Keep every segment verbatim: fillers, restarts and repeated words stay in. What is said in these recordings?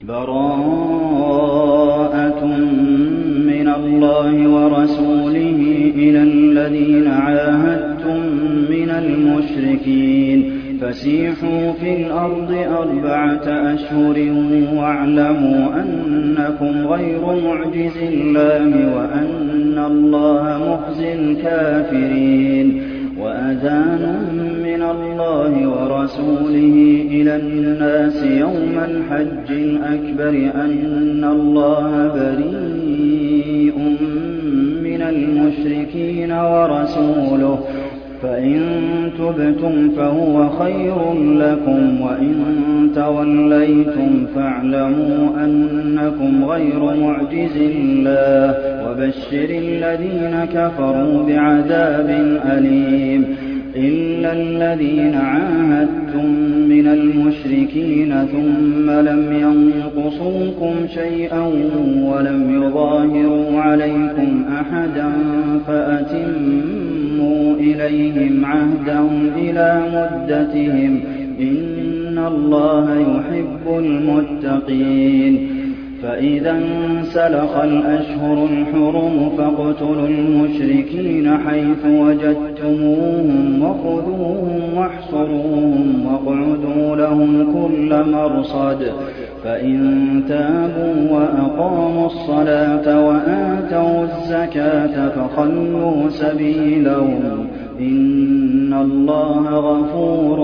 بَرَاءَةٌ مِّنَ اللَّهِ وَرَسُولِهِ إِلَى الَّذِينَ عَاهَدتُّم مِّنَ الْمُشْرِكِينَ فَسِيحُوا فِي الْأَرْضِ أَرْبَعَةَ أَشْهُرٍ وَاعْلَمُوا أَنَّكُمْ غَيْرُ مُعْجِزِي اللَّهِ وَأَنَّ اللَّهَ مُخْزِي الْكَافِرِينَ وَأَذَانٌ مِّنَ اللَّهِ وَرَسُولِهِ إِلَى النَّاسِ يَوْمَ الْحَجِّ الْأَكْبَرِ أَنَّ اللَّهَ بَرِيءٌ مِّنَ الْمُشْرِكِينَ وَرَسُولُهُ فَإِن تُبْتُمْ فَهُوَ خَيْرٌ لَّكُمْ وَإِن تَوَلَّيْتُمْ فَاعْلَمُوا أَنَّكُمْ غَيْرُ مُعْجِزِي اللَّهِ وَبَشِّرِ الَّذِينَ كَفَرُوا بِعَذَابٍ أَلِيمٍ إِلَّا الَّذِينَ عَاهَدتُّم مِّنَ الْمُشْرِكِينَ ثُمَّ لَمْ يَنقُصُوكُمْ شَيْئًا وَلَمْ يُظَاهِرُوا عَلَيْكُمْ أَحَدًا فَأَتِمُّوا إِلَيْهِمْ عَهْدَهُمْ إِلَىٰ مُدَّتِهِمْ ۚ إِنَّ اللَّهَ يُحِبُّ الْمُتَّقِينَ فَإِذَا انسَلَخَ الْأَشْهُرُ الْحُرُمُ فَاقْتُلُوا الْمُشْرِكِينَ حَيْثُ وَجَدتُّمُوهُمْ وَخُذُوهُمْ وَاحْصُرُوهُمْ وَاقْعُدُوا لَهُمْ كُلَّ مَرْصَدٍ فَإِن تَابُوا وَأَقَامُوا الصَّلَاةَ وَآتَوُا الزَّكَاةَ فَخَلُّوا سَبِيلَهُمْ ۚ إِنَّ اللَّهَ غَفُورٌ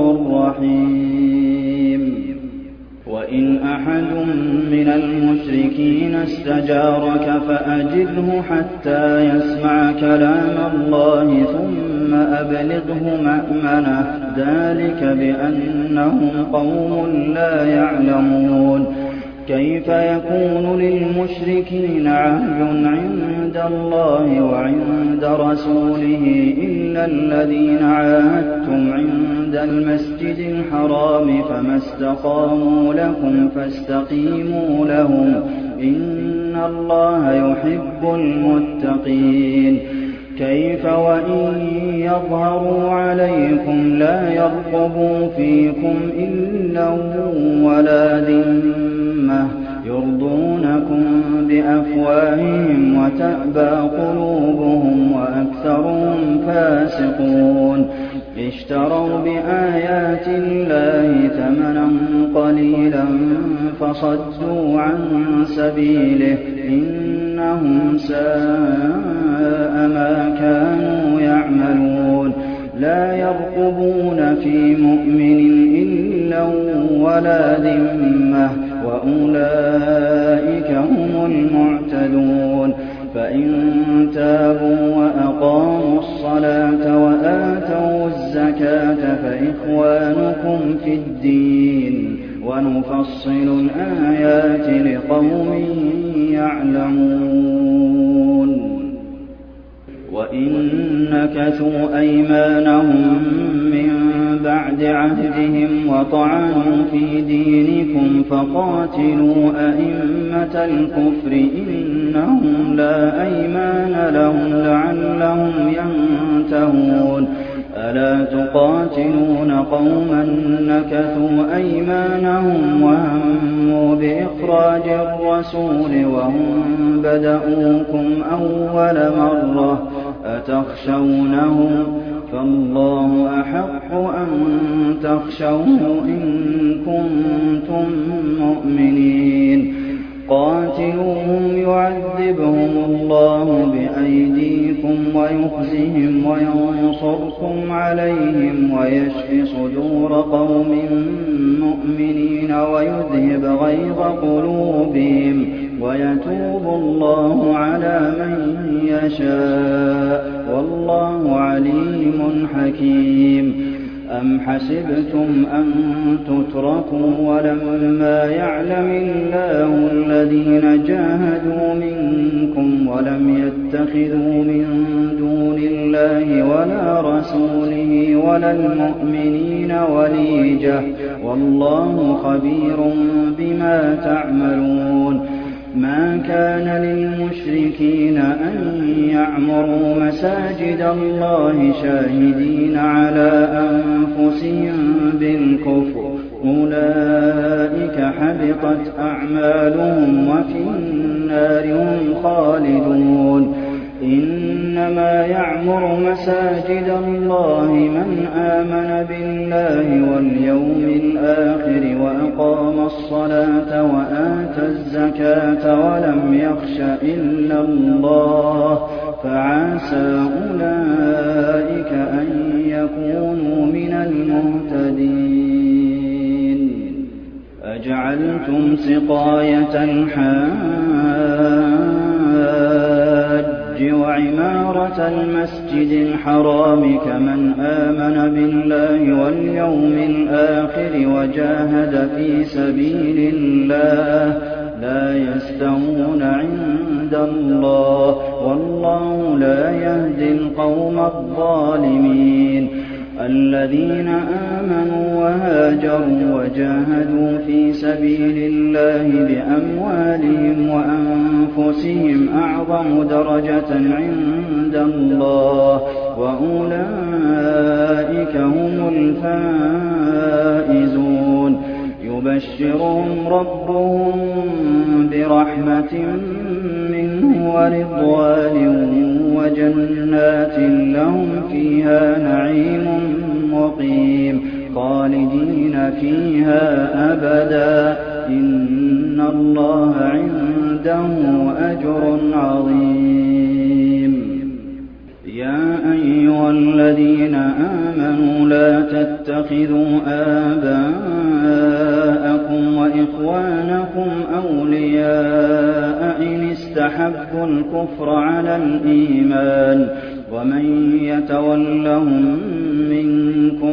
رَّحِيمٌ وَإِنْ أَحَدٌ مِّنَ الْمُشْرِكِينَ اسْتَجَارَكَ فَأَجِرْهُ حَتَّىٰ يَسْمَعَ كَلَامَ اللَّهِ ثُمَّ أَبْلِغْهُ مَأْمَنَهُ ۚ ذَٰلِكَ بِأَنَّهُمْ قَوْمٌ لَّا يَعْلَمُونَ كَيْفَ يَكُونُ لِلْمُشْرِكِينَ عَهْدٌ عِندَ اللَّهِ وَعِندَ رَسُولِهِ إِلَّا الَّذِينَ عَاهَدتُّمْ عِندَ الْمَسْجِدِ الْحَرَامِ فَمَا اسْتَقَامُوا لَكُمْ فَاسْتَقِيمُوا لَهُمْ ۚ إِنَّ اللَّهَ يُحِبُّ الْمُتَّقِينَ كَيْفَ وَإِن يَظْهَرُوا عَلَيْكُمْ لَا يَرْقُبُوا فِيكُمْ إِلًّا وَلَا ذِمَّةً يُرْضُونَكُم بِأَفْوَاهِهِمْ وَتَأْبَىٰ قُلُوبُهُمْ وَأَكْثَرُهُمْ فَاسِقُونَ اشْتَرَوْا بِآيَاتِ اللَّهِ ثَمَنًا قَلِيلًا فَصَدُّوا عَن سَبِيلِهِ ۚ إِنَّهُمْ سَاءَ مَا كَانُوا يَعْمَلُونَ لَا يَرْقُبُونَ فِي مُؤْمِنٍ إِلًّا وَلَا ذِمَّةً ۚ وَأُولَٰئِكَ هُمُ الْمُعْتَدُونَ فَإِن تَابُوا وَأَقَامُوا الصَّلَاةَ وَآتَوُا الزَّكَاةَ فَإِخْوَانُكُمْ فِي الدِّينِ ۗ وَنُفَصِّلُ الْآيَاتِ لِقَوْمٍ يَعْلَمُونَ وَإِن نَّكَثُوا أَيْمَانَهُم مِّن بَعْدِ عَهْدِهِمْ وَطَعَنُوا فِي دِينِكُمْ فَقَاتِلُوا أَئِمَّةَ الْكُفْرِ إِنَّهُمْ لَا أَيْمَانَ لَهُمْ لَعَلَّهُمْ يَنتَهُونَ أَلَا تُقَاتِلُونَ قَوْمًا نَّكَثُوا أَيْمَانَهُمْ وَهَمُّوا بِإِخْرَاجِ الرَّسُولِ وَهُم بَدَءُوكُمْ أَوَّلَ مَرَّةٍ ۚ أَتَخْشَوْنَهُمْ ۚ فَاللَّهُ أَحَقُّ أَن تَخْشَوْهُ إِن كُنتُم مُّؤْمِنِينَ قَاتِلُوهُمْ يُعَذِّبْهُمُ اللَّهُ بِأَيْدِيكُمْ وَيُخْزِهِمْ وَيَنصُرْكُمْ عَلَيْهِمْ وَيَشْفِ صُدُورَ قَوْمٍ مُّؤْمِنِينَ وَيُذْهِبْ غَيْظَ قُلُوبِهِمْ وَيَتُوبُ اللَّهُ عَلَىٰ مَن يَشَاءُ ۗ وَاللَّهُ عَلِيمٌ حَكِيمٌ أَمْ حَسِبْتُمْ أَن تُتْرَكُوا وَلَمَّا يَعْلَمِ اللَّهُ الَّذِينَ جَاهَدُوا مِنكُمْ وَلَمْ يَتَّخِذُوا مِن دُونِ اللَّهِ وَلَا رَسُولِهِ وَلَا الْمُؤْمِنِينَ وَلِيجَةً ۚ وَاللَّهُ خَبِيرٌ بِمَا تَعْمَلُونَ مَا كَانَ لِلْمُشْرِكِينَ أَن يَعْمُرُوا مَسَاجِدَ اللَّهِ شَاهِدِينَ عَلَىٰ أَنفُسِهِم بِالْكُفْرِ أولئك حبطت أعمالهم وفي النار هم خالدون إنما يعمر مساجد الله من آمن بالله واليوم الآخر وأقام الصلاة وآتى الزكاة ولم يخش إلا الله فعسى أولئك أن يكونوا من المهتدين أجعلتم سقاية الحاج وعمارة المسجد الحرام كمن آمن بالله واليوم الآخر وجاهد في سبيل الله لا يستوون عند الله والله لا يهدي القوم الظالمين الذين آمنوا وهاجروا وجاهدوا في سبيل الله بأموالهم وأنفسهم أعظم درجة عند الله وأولئك هم الفائزون يبشرهم ربهم برحمة منه ورضوان وجنات لهم فيها نعيم مقيم خالدين فيها أبدا إن الله عنده أجر عظيم يا أيها الذين آمنوا لا تتخذوا آباءكم وإخوانكم أولياء إن استحبوا الكفر على الإيمان ومن يتولهم منكم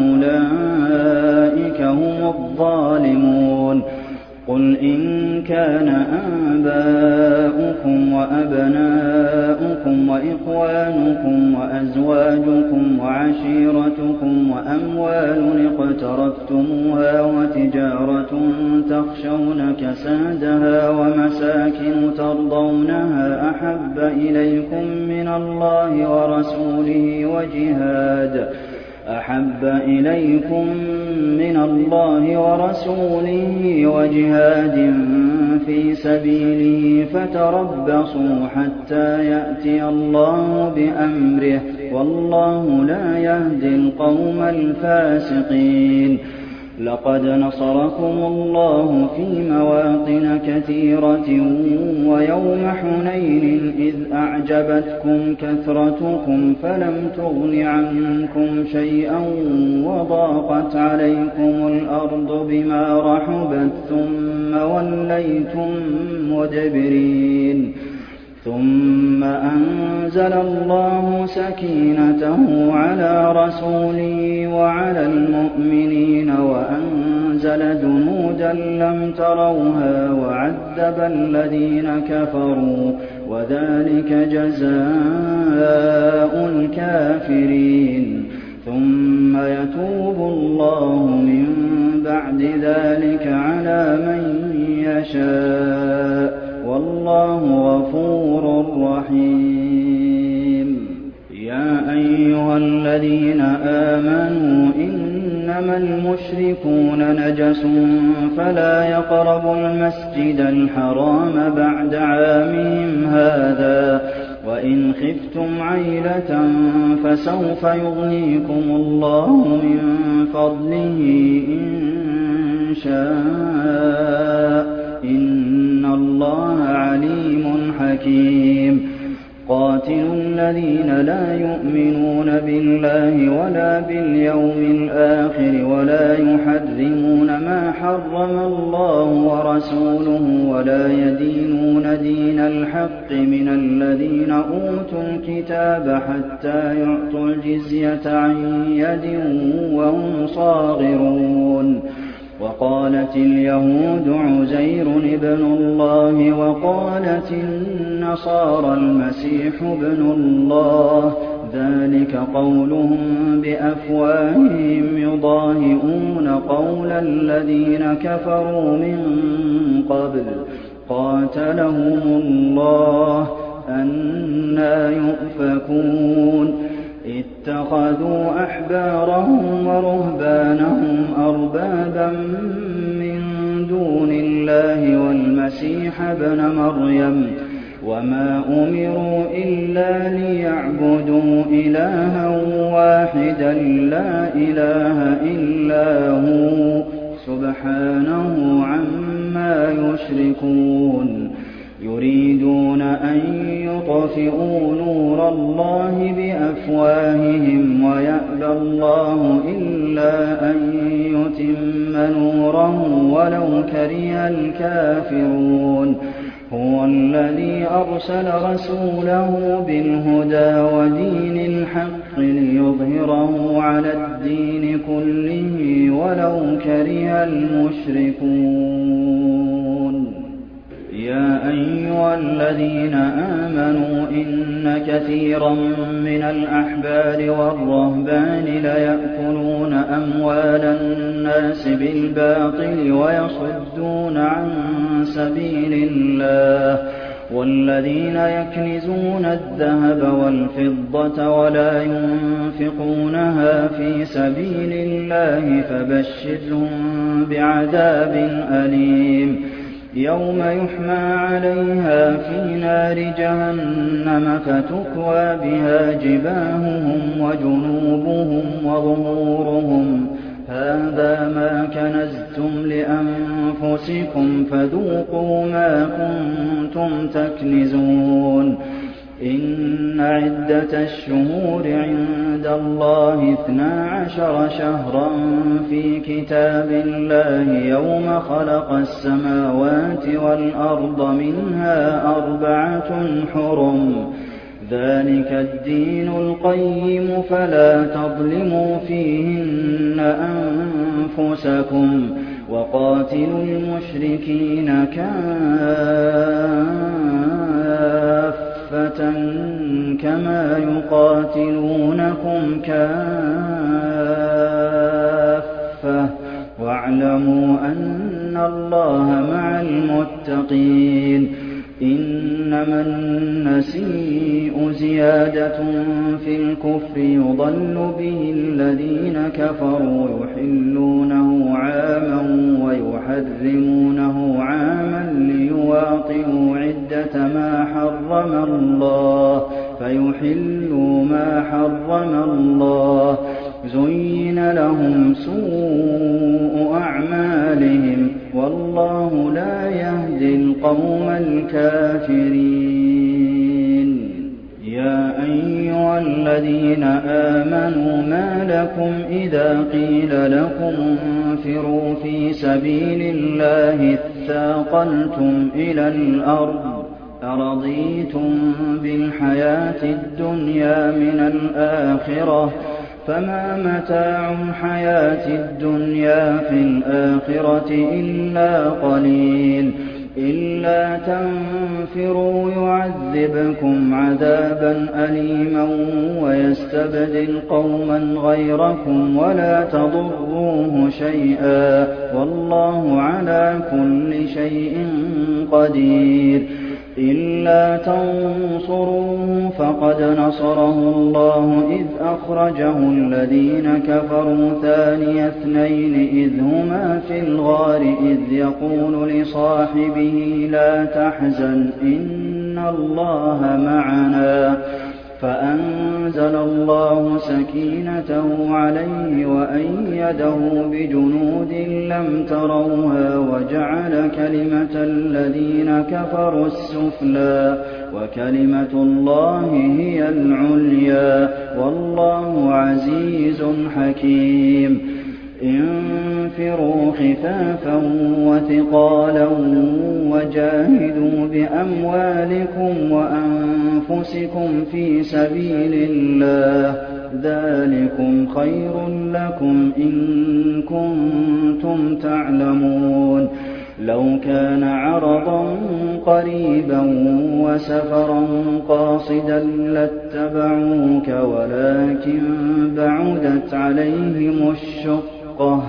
فأولئك هم الظالمون قل إن كان آباؤكم وأبناؤكم وإخوانكم وأزواجكم وعشيرتكم وأموال اقترفتموها وتجارة تخشون كسادها ومساكن ترضونها أحب إليكم من الله ورسوله وجهاد أحب إليكم من الله ورسوله وجهاد في سبيله فتربصوا حتى يأتي الله بأمره والله لا يهدي القوم الفاسقين لقد نصركم الله في مواطن كثيرة ويوم حنين إذ أعجبتكم كثرتكم فلم تغن عنكم شيئا وضاقت عليكم الأرض بما رحبت ثم وليتم مدبرين ثم أنزل الله سكينته على رسوله وعلى المؤمنين وأنزل جنودا لم تروها وعذب الذين كفروا وذلك جزاء الكافرين ثم يتوب الله من بعد ذلك على من يشاء والله غفور رحيم يا أيها الذين آمنوا إنما المشركون نجس فلا يقربوا المسجد الحرام بعد عامهم هذا وإن خفتم عيلة فسوف يغنيكم الله من فضله إن شاء إن الله عليم حكيم قاتلوا الذين لا يؤمنون بالله ولا باليوم الآخر ولا يحرمون ما حرم الله ورسوله ولا يدينون دين الحق من الذين أوتوا الكتاب حتى يعطوا الجزية عن يد وهم صاغرون وقالت اليهود عزير ابن الله وقالت النصارى المسيح ابن الله ذلك قولهم بأفواههم يضاهئون قول الذين كفروا من قبل قاتلهم الله أنى يؤفكون اتَّخَذُوا أَحْبَارَهُمْ وَرُهْبَانَهُمْ أَرْبَابًا مِّن دُونِ اللَّهِ وَالْمَسِيحَ ابْنَ مَرْيَمَ وَمَا أُمِرُوا إِلَّا لِيَعْبُدُوا إِلَٰهًا وَاحِدًا لَّا إِلَٰهَ إِلَّا هُوَ سُبْحَانَهُ عَمَّا يُشْرِكُونَ يُرِيدُونَ أَن يُطْفِئُوا نُورَ اللَّهِ بِأَفْوَاهِهِمْ وَيَأْبَى اللَّهُ إِلَّا أَن يُتِمَّ نُورَهُ وَلَوْ كَرِهَ الْكَافِرُونَ هُوَ الَّذِي أَرْسَلَ رَسُولَهُ بِالْهُدَىٰ وَدِينِ الْحَقِّ لِيُظْهِرَهُ عَلَى الدِّينِ كُلِّهِ وَلَوْ كَرِهَ الْمُشْرِكُونَ يَا أَيُّهَا الَّذِينَ آمَنُوا إِنَّ كَثِيرًا مِّنَ الْأَحْبَارِ وَالرُّهْبَانِ لَيَأْكُلُونَ أَمْوَالَ النَّاسِ بِالْبَاطِلِ وَيَصُدُّونَ عَن سَبِيلِ اللَّهِ وَالَّذِينَ يَكْنِزُونَ الذَّهَبَ وَالْفِضَّةَ وَلَا يُنفِقُونَهَا فِي سَبِيلِ اللَّهِ فَبَشِّرْهُم بِعَذَابٍ أَلِيمٍ يَوْمَ يُحْمَىٰ عَلَيْهَا فِي نَارِ جَهَنَّمَ فَتُكْوَىٰ بِهَا جِبَاهُهُمْ وَجُنُوبُهُمْ وَظُهُورُهُمْ هَٰذَا مَا كَنَزْتُمْ لِأَنفُسِكُمْ فَذُوقُوا مَا كُنتُمْ تَكْنِزُونَ إِنَّ عِدَّةَ الشُّهُورِ عِندَ اللَّهِ اثْنَا عَشَرَ شَهْرًا فِي كِتَابِ اللَّهِ يَوْمَ خَلَقَ السَّمَاوَاتِ وَالْأَرْضَ مِنْهَا أَرْبَعَةٌ حُرُمٌ ۚ ذَٰلِكَ الدِّينُ الْقَيِّمُ فَلَا تَظْلِمُوا فِيهِنَّ أَنفُسَكُمْ ۚ وَقَاتِلُوا الْمُشْرِكِينَ كَافَّةً كَمَا يُقَاتِلُونَكُمْ كَافَّةً ۚ وَاعْلَمُوا أَنَّ اللَّهَ مَعَ الْمُتَّقِينَ إِنَّمَا النَّسِيءُ زِيَادَةٌ فِي الْكُفْرِ يُضَلُّ بِهِ الَّذِينَ كَفَرُوا يُحِلُّونَهُ عَامًا وَيُحَرِّمُونَهُ عَامًا لِّيُوَاطِئُوا عِدَّةَ مَا حَرَّمَ اللَّهُ فَيُحِلُّوا مَا حَرَّمَ اللَّهُ ۚ زُيِّنَ لَهُمْ سُوءُ أَعْمَالِهِمْ ۗ وَاللَّهُ لَا يَهْدِي الْقَوْمَ الْكَافِرِينَ يَا أَيُّهَا الَّذِينَ آمَنُوا مَا لَكُمْ إِذَا قِيلَ لَكُمُ انفِرُوا فِي سَبِيلِ اللَّهِ اثَّاقَلْتُمْ إِلَى الْأَرْضِ أَرَضِيتُم بِالْحَيَاةِ الدُّنْيَا مِنَ الْآخِرَةِ ۚ فَمَا مَتَاعُ الْحَيَاةِ الدُّنْيَا فِي الْآخِرَةِ إِلَّا قَلِيلٌ إِلَّا تَنفِرُوا يُعَذِّبْكُمْ عَذَابًا أَلِيمًا وَيَسْتَبْدِلْ قَوْمًا غَيْرَكُمْ وَلَا تَضُرُّوهُ شَيْئًا ۗ وَاللَّهُ عَلَىٰ كُلِّ شَيْءٍ قَدِيرٌ إِلَّا تَنصُرُوهُ فَقَدْ نَصَرَهُ اللَّهُ إِذْ أَخْرَجَهُ الَّذِينَ كَفَرُوا ثَانِيَ اثْنَيْنِ إِذْ هُمَا فِي الْغَارِ إِذْ يَقُولُ لِصَاحِبِهِ لَا تَحْزَنْ إِنَّ اللَّهَ مَعَنَا ۖ فَأَنزَلَ اللَّهُ سَكِينَتَهُ عَلَيْهِ وَأَيَّدَهُ بِجُنُودٍ لَّمْ تَرَوْهَا وَجَعَلَ كَلِمَةَ الَّذِينَ كَفَرُوا السُّفْلَىٰ ۗ وَكَلِمَةُ اللَّهِ هِيَ الْعُلْيَا ۗ وَاللَّهُ عَزِيزٌ حَكِيمٌ انفِرُوا خِفَافًا وَثِقَالًا وَجَاهِدُوا بِأَمْوَالِكُمْ وَأَنفُسِكُمْ فِي سَبِيلِ اللَّهِ ۚ ذَٰلِكُمْ خَيْرٌ لَّكُمْ إِن كُنتُمْ تَعْلَمُونَ لَوْ كَانَ عَرَضًا قَرِيبًا وَسَفَرًا قَاصِدًا لَّاتَّبَعُوكَ وَلَٰكِن بَعُدَتْ عَلَيْهِمُ الشُّقَّةُ ۚ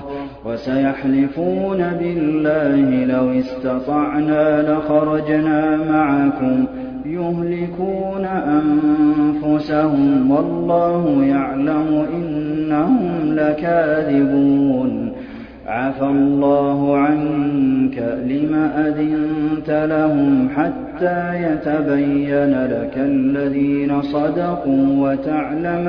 وَسَيَحْلِفُونَ بِاللَّهِ لَوِ اسْتَطَعْنَا لَخَرَجْنَا مَعَكُمْ يهلكون أنفسهم والله يعلم إنهم لكاذبون عفى الله عنك لم أذنت لهم حتى يتبين لك الذين صدقوا وتعلم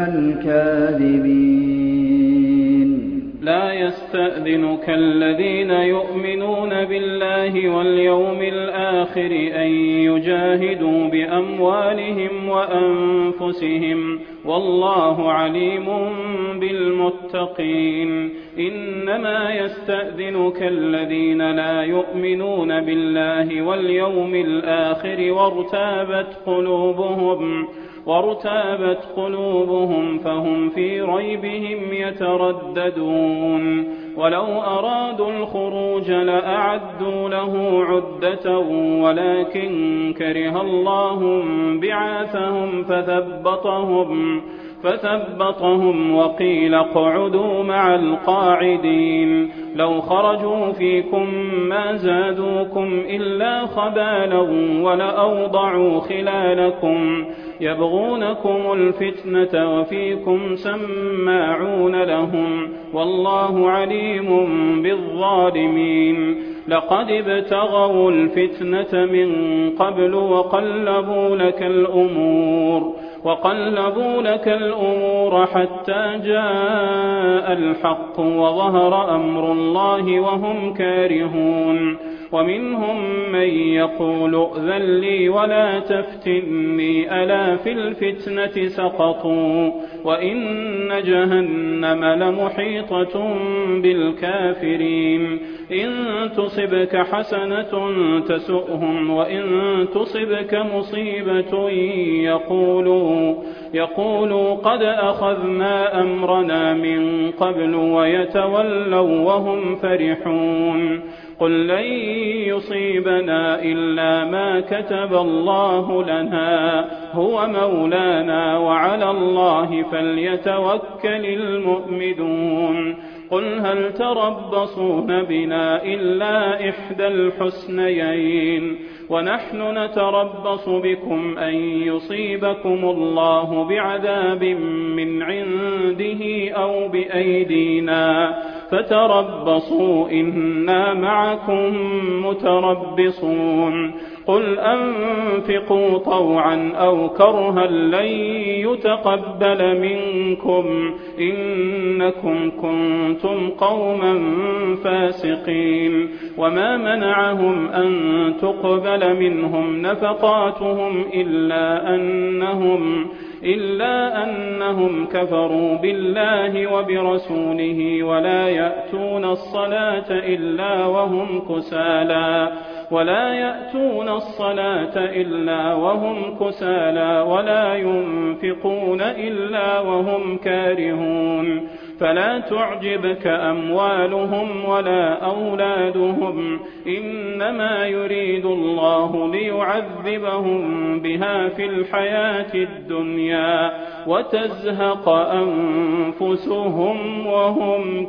الكاذبين. لا يستأذنك الذين يؤمنون بالله واليوم الآخر أن يجاهدوا بأموالهم وأنفسهم والله عليم بالمتقين. إنما يستأذنك الذين لا يؤمنون بالله واليوم الآخر وارتابت قلوبهم وارتابت قلوبهم فهم في ريبهم يترددون. ولو أرادوا الخروج لأعدوا له عدة ولكن كره الله بعاثهم فثبطهم فثبطهم وقيل اقعدوا مع القاعدين. لو خرجوا فيكم ما زادوكم إلا خبالا ولأوضعوا خلالكم يبغونكم الفتنة وفيكم سماعون لهم والله عليم بالظالمين. لقد ابتغوا الفتنة من قبل وقلبوا لك الأمور وقلبوا لك الأمور حتى جاء الحق وظهر أمر الله وهم كارهون. ومنهم من يقول ائذن لي ولا تفتني ألا في الفتنة سقطوا وإن جهنم لمحيطة بالكافرين. إن تصبك حسنة تسؤهم وإن تصبك مصيبة يقولوا, يقولوا قد أخذنا أمرنا من قبل ويتولوا وهم فرحون. قل لن يصيبنا إلا ما كتب الله لنا هو مولانا وعلى الله فليتوكل المؤمنون. قل هل تربصون بنا إلا إحدى الحسنيين ونحن نتربص بكم أن يصيبكم الله بعذاب من عنده أو بأيدينا فتربصوا إنا معكم متربصون. قل أنفقوا طوعا أو كرها لن يتقبل منكم إنكم كنتم قوما فاسقين. وما منعهم أن تقبل منهم نفقاتهم إلا أنهم إلا أنهم كفروا بالله وبرسوله ولا يأتون الصلاة إلا وهم كسالى ولا يأتون الصلاة إلا وهم كسالى ولا ينفقون إلا وهم كارهون. فلا تعجبك أموالهم ولا أولادهم إنما يريد الله ليعذبهم بها في الحياة الدنيا وتزهق أنفسهم وهم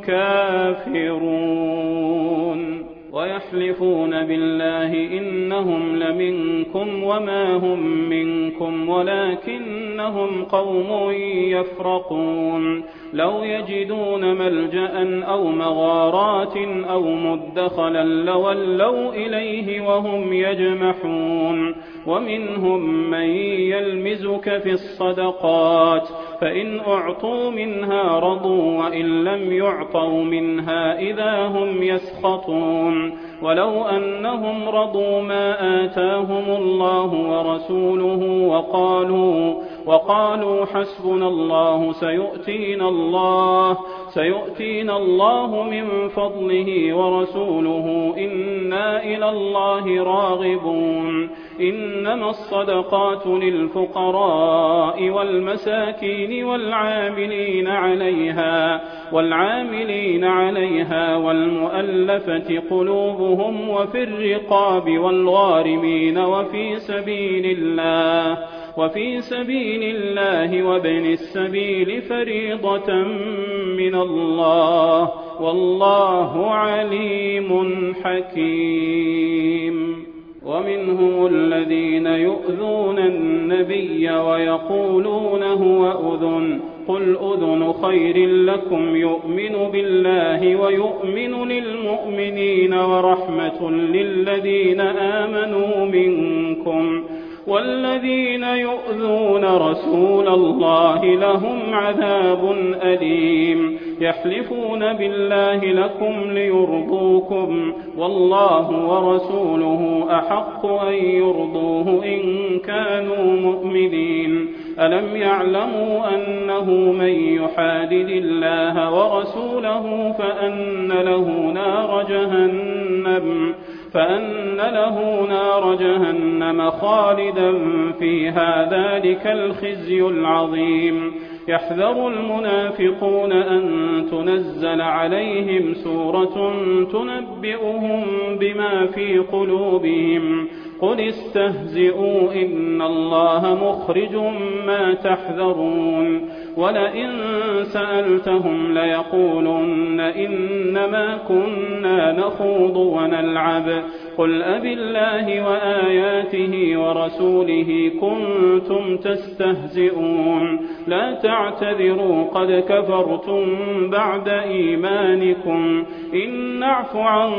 كافرون. ويحلفون بالله إنهم لمنكم وما هم منكم ولكنهم قوم يفرقون. لو يجدون ملجأ أو مغارات أو مدخلا لولوا إليه وهم يجمحون. ومنهم من يلمزك في الصدقات فإن أعطوا منها رضوا وإن لم يعطوا منها إذا هم يسخطون. ولو أنهم رضوا ما آتاهم الله ورسوله وقالوا, وقالوا حسبنا الله سيؤتينا الله سيؤتينا الله من فضله ورسوله إنا إلى الله راغبون. إنما الصدقات للفقراء والمساكين والعاملين عليها والعاملين عليها والمؤلفة قلوبهم وفي الرقاب والغارمين وفي سبيل الله وفي سبيل الله وابن السبيل فريضة من الله والله عليم حكيم. ومنهم الذين يؤذون النبي ويقولون هو أذن قل أذن خير لكم يؤمن بالله ويؤمن للمؤمنين ورحمة للذين آمنوا منكم والذين يؤذون رسول الله لهم عذاب أليم يحلفون بالله لكم ليرضوكم والله ورسوله أحق أن يرضوه إن كانوا مؤمنين ألم يعلموا أنه من يحادد الله ورسوله فأن له نار جهنم فأن له نار جهنم خالدا فيها ذلك الخزي العظيم يحذر المنافقون أن تنزل عليهم سورة تنبئهم بما في قلوبهم قل استهزئوا إن الله مخرج ما تحذرون ولئن سألتهم ليقولن إنما كنا نخوض ونلعب قل أبالله وآياته ورسوله كنتم تستهزئون لا تعتذروا قد كفرتم بعد إيمانكم إن نعف عن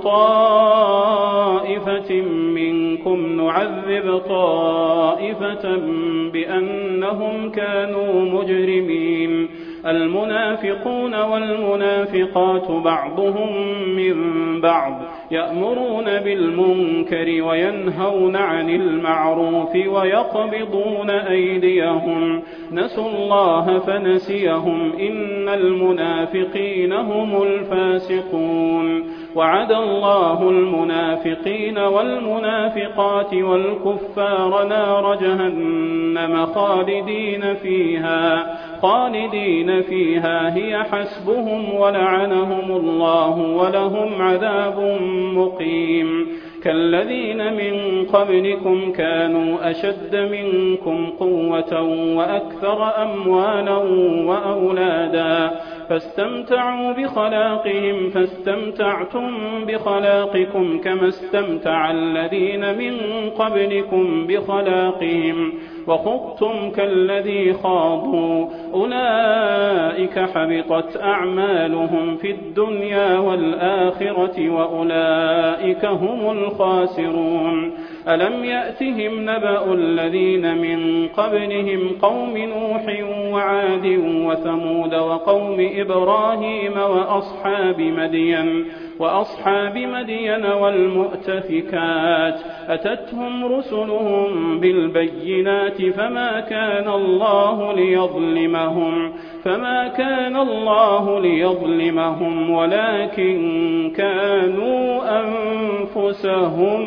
طائفة منكم نعذب طائفة بأنهم كانوا مجرمين المنافقون والمنافقات بعضهم من بعض يأمرون بالمنكر وينهون عن المعروف ويقبضون أيديهم نسوا الله فنسيهم إن المنافقين هم الفاسقون وعد الله المنافقين والمنافقات والكفار نار جهنم خالدين فيها خالدين فيها هي حسبهم ولعنهم الله ولهم عذاب مقيم كالذين من قبلكم كانوا أشد منكم قوة وأكثر أموالا وأولادا فاستمتعوا بخلاقهم فاستمتعتم بخلاقكم كما استمتع الذين من قبلكم بخلاقهم وخضتم كالذي خاضوا أولئك حبطت أعمالهم في الدنيا والآخرة وأولئك هم الخاسرون ألم يأتهم نبأ الذين من قبلهم قوم نوح وعاد وثمود وقوم إبراهيم وأصحاب مدين وأصحاب مدين والمؤتفكات أتتهم رسلهم بالبينات فما كان الله ليظلمهم فما كان الله ليظلمهم ولكن كانوا أنفسهم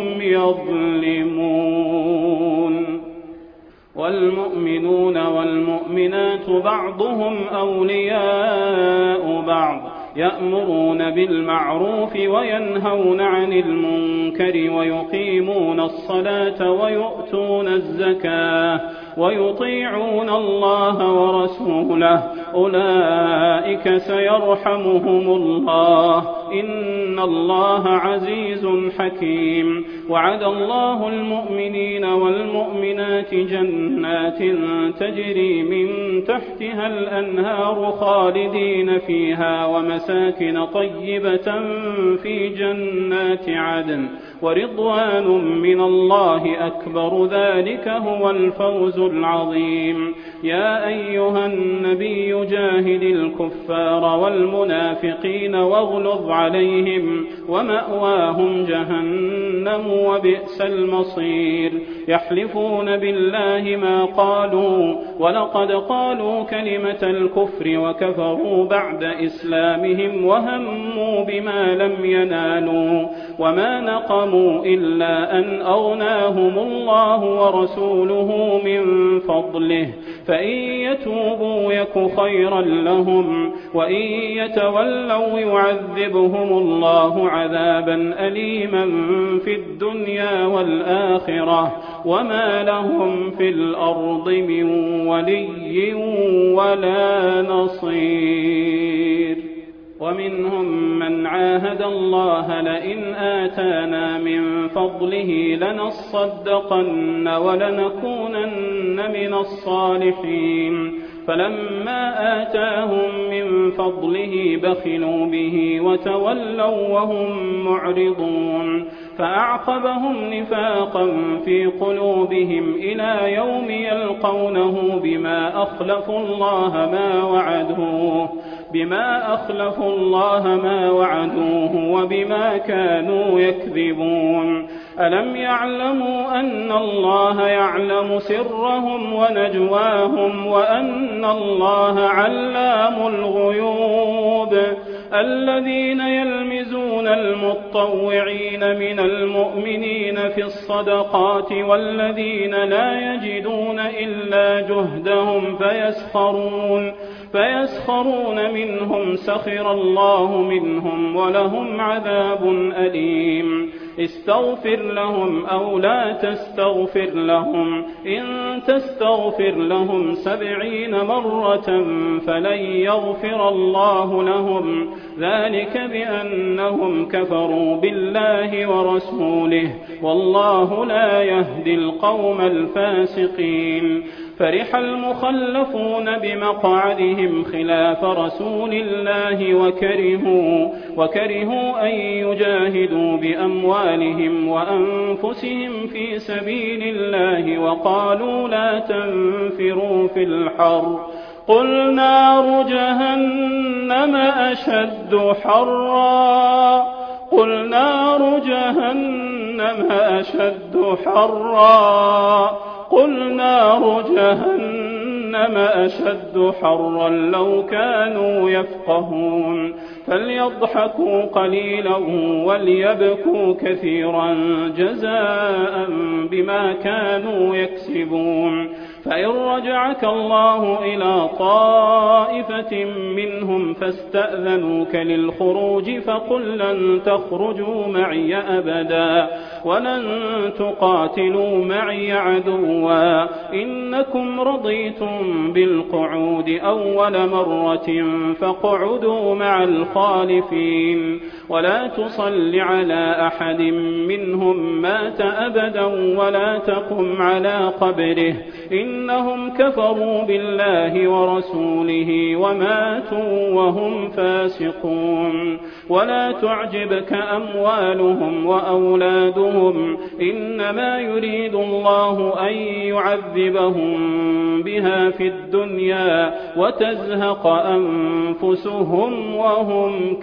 يظلمون والمؤمنون والمؤمنات بعضهم أولياء بعض يأمرون بالمعروف وينهون عن المنكر ويقيمون الصلاة ويؤتون الزكاة ويطيعون الله ورسوله أولئك سيرحمهم الله إن الله عزيز حكيم وعد الله المؤمنين والمؤمنات جنات تجري من تحتها الأنهار خالدين فيها ومساكن طيبة في جنات عدن ورضوان من الله أكبر ذلك هو الفوز العظيم يا أيها النبي جاهد الكفار والمنافقين واغلظ عليهم ومأواهم جهنم وبئس المصير يحلفون بالله ما قالوا ولقد قالوا كلمة الكفر وكفروا بعد إسلامهم وهموا بما لم ينالوا وما نقموا إلا أن أغناهم الله ورسوله من فضله فإن يتوبوا يك خيرا لهم وإن يتولوا يعذبهم الله عذابا أليما في الدنيا والآخرة وما لهم في الأرض من ولي ولا نصير ومنهم من عاهد الله لئن آتانا من فضله لنصدقن ولنكونن من الصالحين فلما آتاهم من فضله بخلوا به وتولوا وهم معرضون فأعقبهم نفاقا في قلوبهم إلى يوم يلقونه بما أخلفوا الله ما وعدوه بما أخلفوا الله ما وعدوه وبما كانوا يكذبون ألم يعلموا أن الله يعلم سرهم ونجواهم وأن الله علام الغيوب الذين يلمزون المطوعين من المؤمنين في الصدقات والذين لا يجدون إلا جهدهم فيسخرون فيسخرون منهم سخر الله منهم ولهم عذاب أليم استغفر لهم أو لا تستغفر لهم إن تستغفر لهم سبعين مرة فلن يغفر الله لهم ذلك بأنهم كفروا بالله ورسوله والله لا يهدي القوم الفاسقين فرح المخلفون بمقعدهم خلاف رسول الله وكرهوا, وكرهوا أن يجاهدوا بأموالهم وأنفسهم في سبيل الله وقالوا لا تنفروا في الحر قل نار جهنم أشد حرا قل نار جهنم أشد حرا قل نار جهنم أشد حرا لو كانوا يفقهون فليضحكوا قليلا وليبكوا كثيرا جزاء بما كانوا يكسبون فإن رجعك الله إلى طائفة منهم فاستأذنوك للخروج فقل لن تخرجوا معي أبدا ولن تقاتلوا معي عدوا إنكم رضيتم بالقعود أول مرة فاقعدوا مع الخالفين ولا تصل على أحد منهم مات أبدا ولا تقم على قبره إنهم كفروا بالله ورسوله وماتوا وهم فاسقون ولا تعجبك أموالهم وأولادهم إنما يريد الله أن يعذبهم بها في الدنيا وتزهق أنفسهم وهم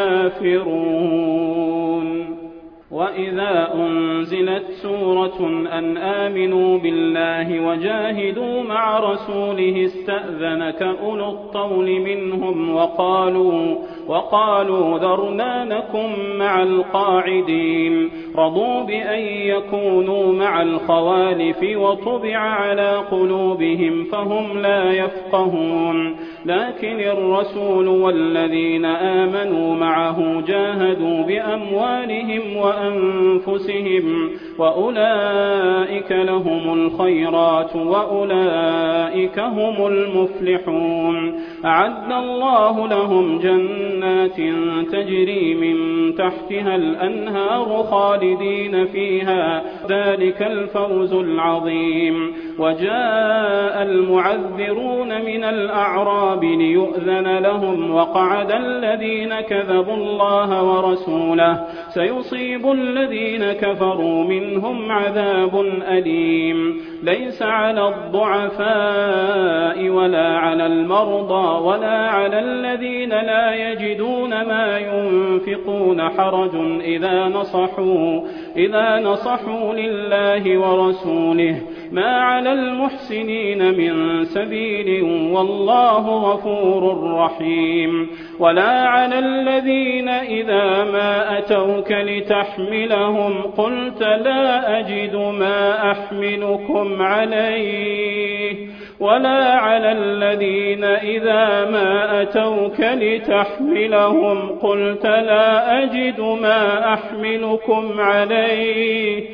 كافرون وإذا أنزلت سورة أن آمنوا بالله وجاهدوا مع رسوله استأذنك أولو الطول منهم وقالوا, وقالوا ذرنا نكن مع القاعدين رضوا بأن يكونوا مع الخوالف وطبع على قلوبهم فهم لا يفقهون لكن الرسول والذين آمنوا معه جاهدوا بأموالهم وأنفسهم وأولئك لهم الخيرات وأولئك هم المفلحون أعد الله لهم جنات تجري من تحتها الأنهار خالدين فيها ذلك الفوز العظيم وجاء المعذرون من الأعراب ليؤذن لهم وقعد الذين كذبوا الله ورسوله سيصيب الذين كفروا منهم عذاب أليم ليس على الضعفاء ولا على المرضى ولا على الذين لا يجدون ما ينفقون حرج إذا نصحوا, إذا نصحوا لله ورسوله ما على المحسنين من سبيل والله غفور رحيم ولا على الذين إذا ما أتوك لتحملهم قلت لا أجد ما أحملكم عليه ولا على الذين إذا ما أتوك لتحملهم قلت لا أجد ما أحملكم عليه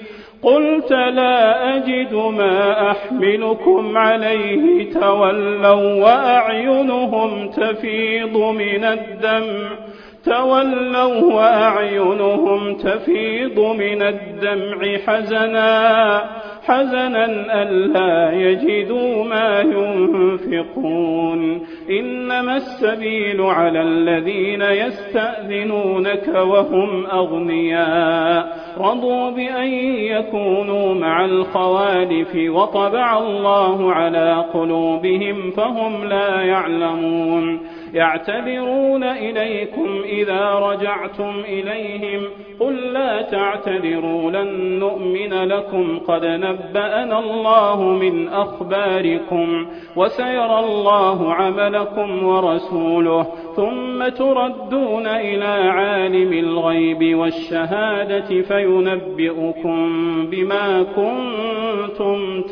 قلت لا أجد ما أحملكم عليه تولوا وأعينهم تفيض من الدمع تولوا وأعينهم تفيض من الدمع حزنا حزنا ألا يجدوا ما ينفقون إنما السبيل على الذين يستأذنونك وهم أغنياء رضوا بأن يكونوا مع الخوالف وطبع الله على قلوبهم فهم لا يعلمون يعتذرون إليكم إذا رجعتم إليهم قل لا تعتذروا لن نؤمن لكم قد نبأنا الله من أخباركم وسيرى الله عملكم ورسوله ثم تردون إلى عالم الغيب والشهادة فينبئكم بما كنتم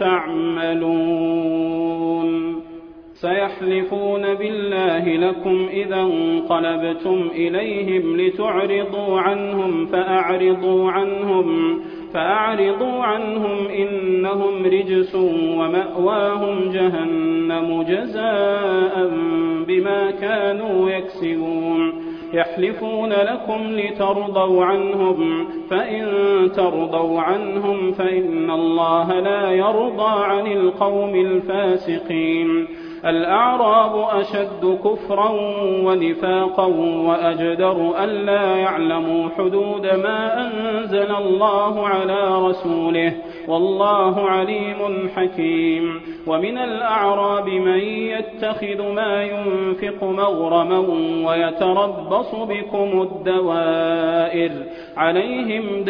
تعملون سيحلفون بالله لكم إذا انقلبتم إليهم لتعرضوا عنهم فأعرضوا عنهم فأعرضوا عنهم إنهم رجس ومأواهم جهنم جزاء بما كانوا يكسبون يحلفون لكم لترضوا عنهم فإن ترضوا عنهم فإن الله لا يرضى عن القوم الفاسقين الأعراب أشد كفرا ونفاقا وأجدر ألا يعلموا حدود ما أنزل الله على رسوله والله عليم حكيم ومن الأعراب من يتخذ ما ينفق مغرما ويتربص بكم الدوائر عليهم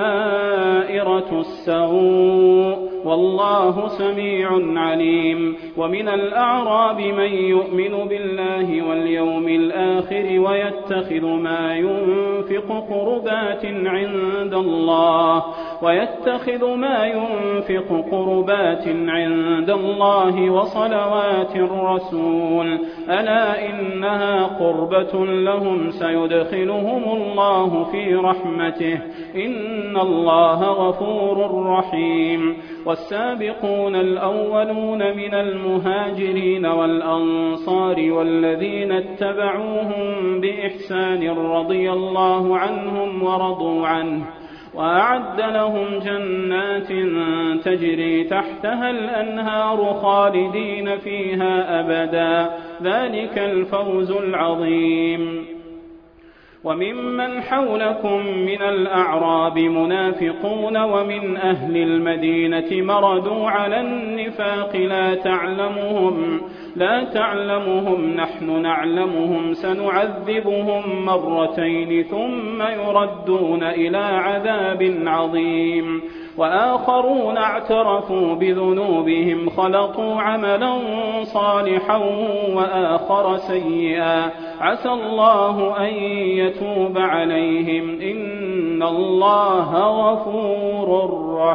دائرة السوء والله سميع عليم ومن الأعراب من يؤمن بالله واليوم الآخر ويتخذ ما ينفق قربات عند الله ويتخذ ما ينفق قربات عند الله وصلوات الرسول ألا إنها قربة لهم سيدخلهم الله في رحمته إن الله غفور رحيم والسابقون الأولون من المهاجرين والأنصار والذين اتبعوهم بإحسان رضي الله عنهم ورضوا عنه وأعد لهم جنات تجري تحتها الأنهار خالدين فيها أبدا ذلك الفوز العظيم وممن حولكم من الأعراب منافقون ومن أهل المدينة مردوا على النفاق لا تعلمهم لا تعلمهم نحن نعلمهم سنعذبهم مرتين ثم يردون إلى عذاب عظيم وآخرون اعترفوا بذنوبهم خلطوا عملا صالحا وآخر سيئا عسى الله أن يتوب عليهم إن الله غفور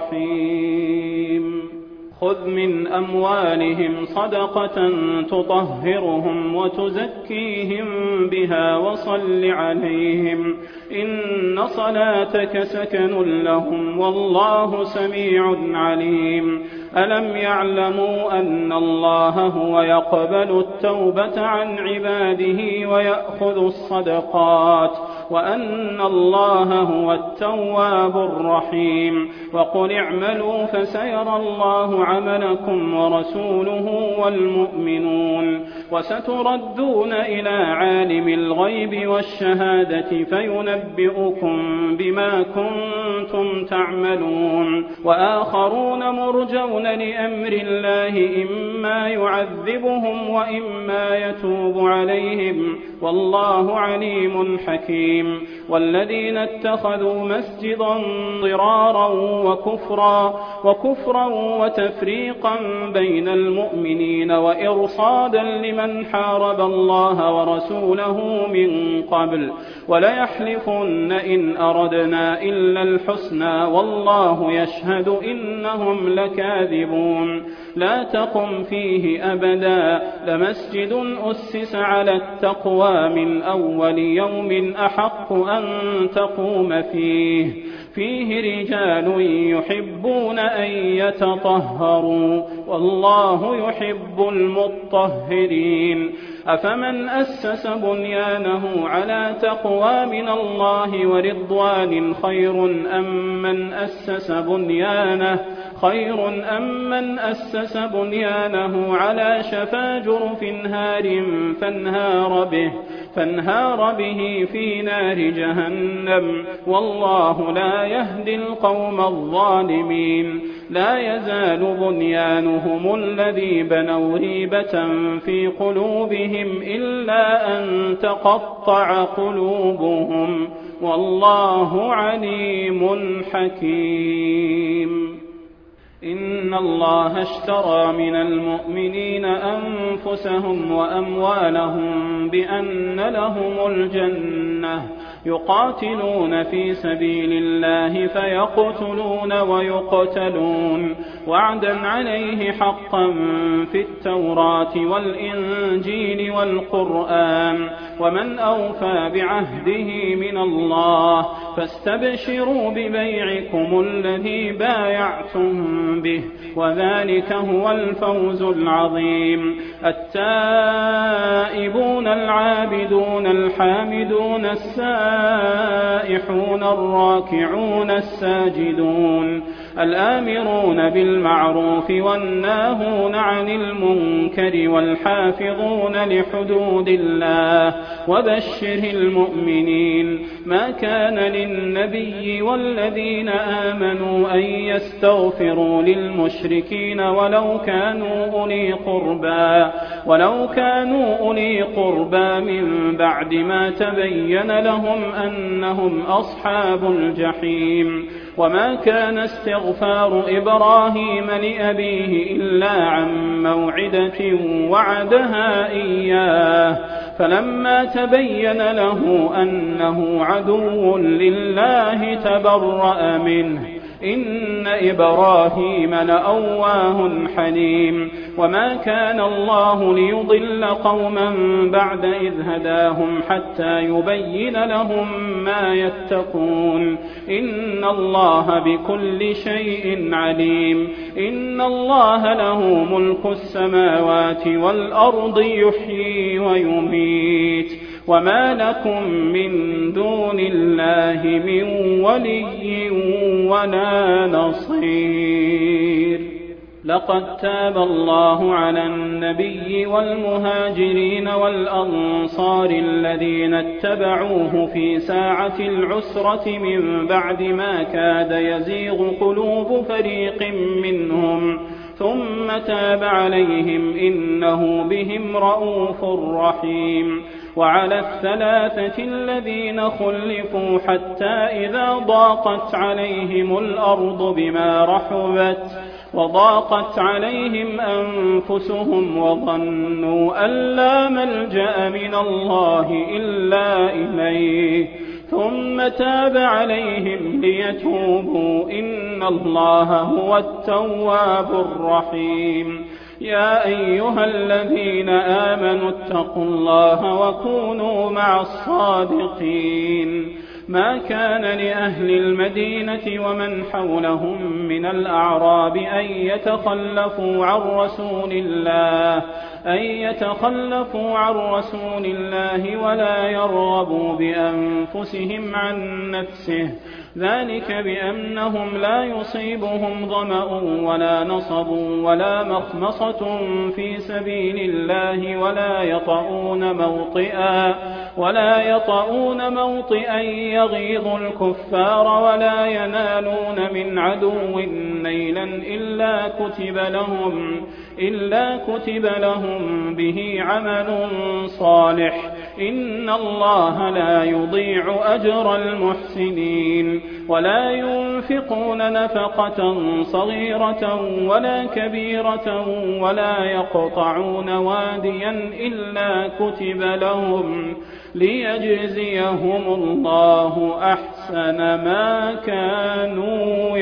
رحيم خذ من أموالهم صدقة تطهرهم وتزكيهم بها وصل عليهم إن صلاتك سكن لهم والله سميع عليم ألم يعلموا أن الله هو يقبل التوبة عن عباده ويأخذ الصدقات وأن الله هو التواب الرحيم وقل اعملوا فسيرى الله عملكم ورسوله والمؤمنون وستردون إلى عالم الغيب والشهادة فينبئكم بما كنتم تعملون وآخرون مرجون لأمر الله إما يعذبهم وإما يتوب عليهم والله عليم حكيم والذين اتخذوا مسجدا ضرارا وكفرا وكفرا وتفريقا بين المؤمنين وإرصادا لمن حارب الله ورسوله من قبل وليحلفن إن أردنا إلا الحسنى والله يشهد إنهم لكاذبون لا تقم فيه أبدا لمسجد أسس على التقوى من أول يوم أحق أن تقوم فيه فيه رجال يحبون أن يتطهروا والله يحب المطهرين. أفمن أسس بنيانه على تقوى من الله ورضوان خير أم من أسس بنيانه خير أم من أسس بنيانه على شفا جرف هار فانهار به فانهار به في نار جهنم والله لا يهدي القوم الظالمين. لا يزال بنيانهم الذي بنوا ريبة في قلوبهم إلا أن تقطع قلوبهم والله عليم حكيم. إن الله اشترى من المؤمنين أنفسهم وأموالهم بأن لهم الجنة يقاتلون في سبيل الله فيقتلون ويقتلون وعدا عليه حقا في التوراة والإنجيل والقرآن ومن أوفى بعهده من الله فاستبشروا ببيعكم الذي بايعتم به وذلك هو الفوز العظيم. التائبون العابدون الحامدون السائحون الراكعون الساجدون الآمرون بالمعروف والناهون عن المنكر والحافظون لحدود الله وبشر المؤمنين. ما كان للنبي والذين آمنوا أن يستغفروا للمشركين ولو كانوا أولي قربى ولو كانوا أولي قربى من بعد ما تبين لهم أنهم أصحاب الجحيم. وما كان استغفار إبراهيم لأبيه إلا عن موعدة وعدها إياه فلما تبين له أنه عدو لله تبرأ منه إن إبراهيم لأواه حليم. وما كان الله ليضل قوما بعد إذ هداهم حتى يبين لهم ما يتقون إن الله بكل شيء عليم. إن الله له ملك السماوات والأرض يحيي ويميت وما لكم من دون الله من ولي ولا نصير. لقد تاب الله على النبي والمهاجرين والأنصار الذين اتبعوه في ساعة العسرة من بعد ما كاد يزيغ قلوب فريق منهم ثم تاب عليهم إنه بهم رءوف رحيم. وعلى الثلاثة الذين خلفوا حتى إذا ضاقت عليهم الأرض بما رحبت وضاقت عليهم أنفسهم وظنوا أن لا ملجأ من الله إلا إليه ثم تاب عليهم ليتوبوا إن الله هو التواب الرحيم. يا أيها الذين آمنوا اتقوا الله وكونوا مع الصادقين. ما كان لأهل المدينة ومن حولهم من الأعراب أن يتخلفوا عن رسول الله أن يتخلفوا عن رسول الله ولا يرغبوا بأنفسهم عن نفسه ذلك بأنهم لا يصيبهم ظمأ ولا نصب ولا مخمصة في سبيل الله ولا يطؤون موطئا ولا يطؤون موطئا يغيظ الكفار ولا ينالون من عدو نيلا إلا كتب لهم إلا كتب لهم به عمل صالح إن الله لا يضيع أجر المحسنين. ولا ينفقون نفقة صغيرة ولا كبيرة ولا يقطعون واديا إلا كتب لهم ليجزيهم الله أحسن ما كانوا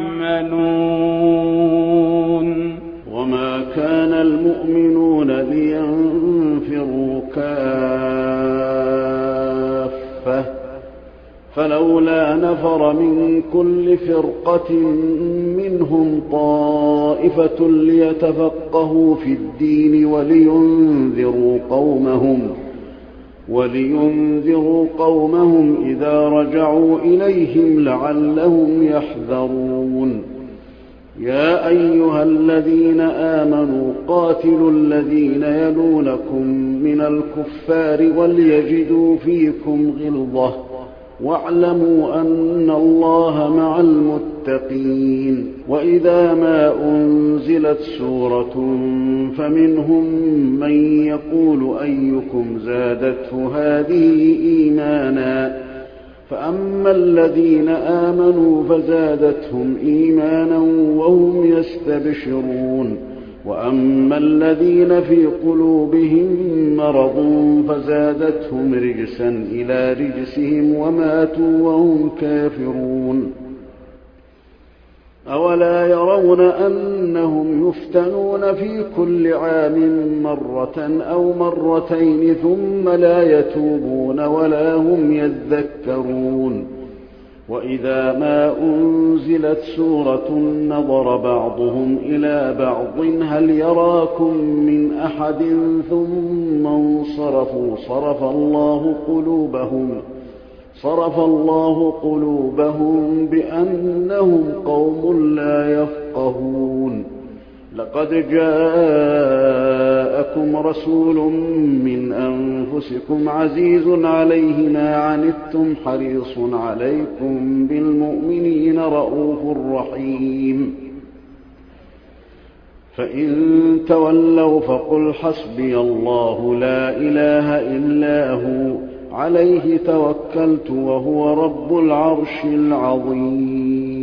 يعملون. وما كان المؤمنون لينفروا كافة فلولا نفر من كل فرقة منهم طائفة ليتفقهوا في الدين ولينذروا قومهم ولينذروا قومهم إذا رجعوا إليهم لعلهم يحذرون. يا أيها الذين آمنوا قاتلوا الذين يلونكم من الكفار وليجدوا فيكم غلظة واعلموا أن الله مع المتقين. وإذا ما أنزلت سورة فمنهم من يقول أيكم زادته هذه إيمانا فأما الذين آمنوا فزادتهم إيمانا وهم يستبشرون وأما الذين في قلوبهم مرض فزادتهم رجسا إلى رجسهم وماتوا وهم كافرون. أولا يرون أنهم يفتنون في كل عام مرة أو مرتين ثم لا يتوبون ولا هم يذكرون. وإذا ما أنزلت سورة نظر بعضهم إلى بعض هل يراكم من أحد ثم انصرفوا صرف الله قلوبهم صرف الله قلوبهم بأنهم قوم لا يفقهون. لقد جاءكم رسول من أنفسكم عزيز عليه ما عنتم حريص عليكم بالمؤمنين رءوف رحيم. فإن تولوا فقل حسبي الله لا إله إلا هو عليه توكلت وهو رب العرش العظيم.